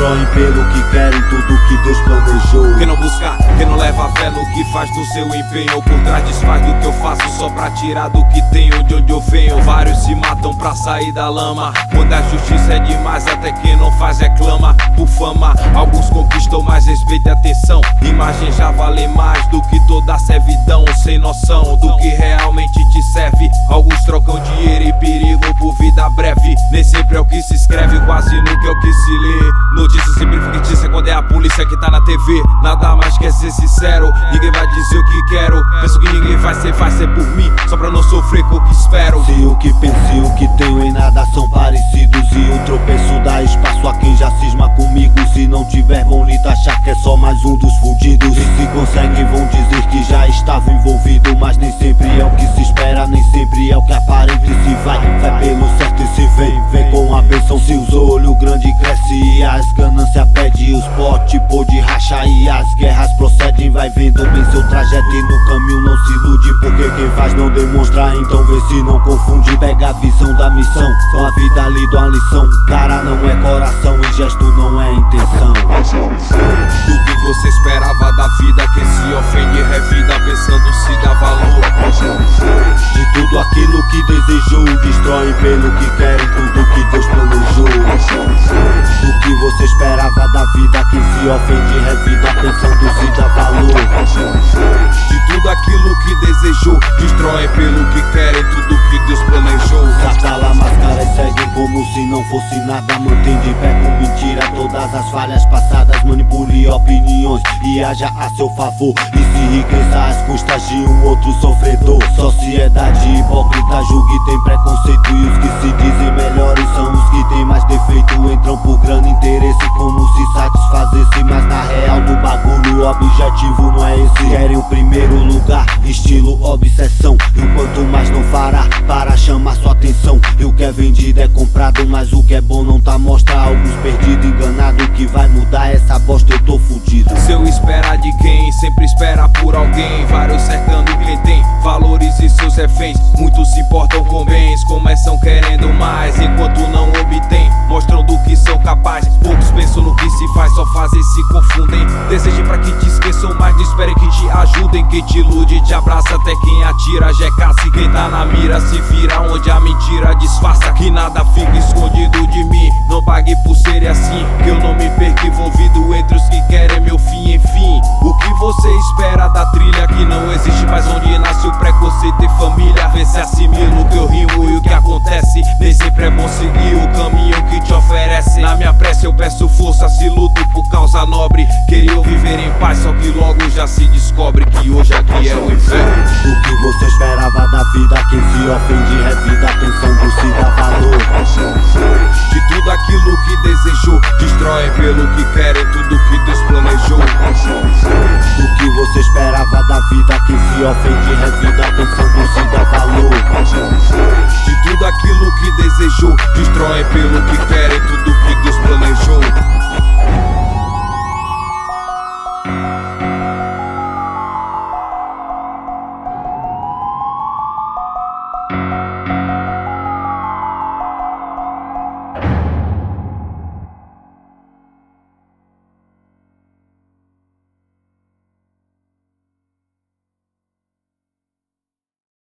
destroem pelo que querem tudo que Deus planejou. Quem não busca, quem não leva fé no que faz do seu empenho, por trás desfaz do que eu faço só pra tirar do que tenho, de onde eu venho. Vários se matam pra sair da lama, quando a justiça é demais até quem não faz reclama. Por fama, alguns conquistam mais respeito e atenção, imagem já vale mais do que toda a servidão. Sem noção do que realmente te serve, alguns trocam dinheiro e perigo por vida breve. Nem sempre é o que se escreve, quase nunca é o que se lê. Notícia sempre fictícia quando é a polícia que tá na TV. Nada mais quer ser sincero, ninguém vai dizer o que quero. Penso que ninguém vai ser por mim, só pra não sofrer com o que espero. Se o que penso e o que tenho em nada são parecidos, e o tropeço dá espaço a quem já cisma comigo. Se não tiver vão lhe taxar que é só mais um dos fudidos, e se conseguem vão dizer que já estava envolvido. Mas nem sempre é o que se espera, nem sempre é o que aparenta. E se vai pelo certo e se vem com a bênção. Se os olhos grandes crescem e as ganâncias pede, os potes pode rachar e as guerras procedem. Vai vendo bem seu trajeto e no caminho não se ilude, porque quem faz não demonstra, então vê se não confunde. Pega a visão da missão, com a vida lida uma lição. Cara não é coração e gesto não é intenção. Do que você esperava da vida, quem se ofende revida pensando se dá valor. De tudo aquilo que desejou, destroem pelo que querem tudo que Deus planejou. Do que você esperava da vida, quem se ofende revida pensando se dá valor. De tudo aquilo que desejou, destroem pelo que querem tudo que Deus planejou. Cala a máscara e segue como se não fosse nada. Mantém de pé com mentira todas as falhas passadas. Manipule opiniões e haja a seu favor, e se enriqueça às custas de um outro sofredor. Sociedade hipócrita julga e tem preconceito, e os que se dizem melhores são os que tem mais defeito. Entram por grande interesse como se satisfazesse, mas na real do bagulho o objetivo não é esse. Querem o primeiro lugar, estilo obsessão, e o quanto mais não fará para chamar sua atenção. E o que é vendido é comprado, mas o que é bom não tá mostra. Alguns perdidos, enganados, que vai mudar essa bosta, eu tô fudido. Se eu esperar de quem sempre espera por alguém, vários cercando quem tem valores e seus reféns. Muitos se importam com bens, começam querendo mais, enquanto não obtém, mostram do que são capazes. Poucos pensam no que se faz, só fazem e se confundem. Desejem pra que te esqueçam, mas não esperem que te ajudem. Quem te ilude te abraça, até quem atira já é caça. E quem tá na mira se vira onde a mentira disfarça. Que nada fica escondido de mim, não pague por ser assim, que eu não me perco envolvido entre os que querem meu fim. Enfim, o que você espera da trilha que não existe mais, onde nasce o preconceito e família? Vê se assimila o que eu rimo e o que acontece. Nem sempre é bom seguir o caminho que te oferece. Na minha prece eu peço força, se luto por causa nobre. Queria viver em paz, só que logo já se descobre que hoje aqui é o inferno. O que você esperava da vida, quem se ofende revida pensando se dá valor. De tudo aquilo que desejou, destroem pelo que querem tudo que Deus planejou. Do que você esperava da vida, quem se ofende revida pensando se dá valor. De tudo aquilo que desejou, destroem pelo que querem tudo que Deus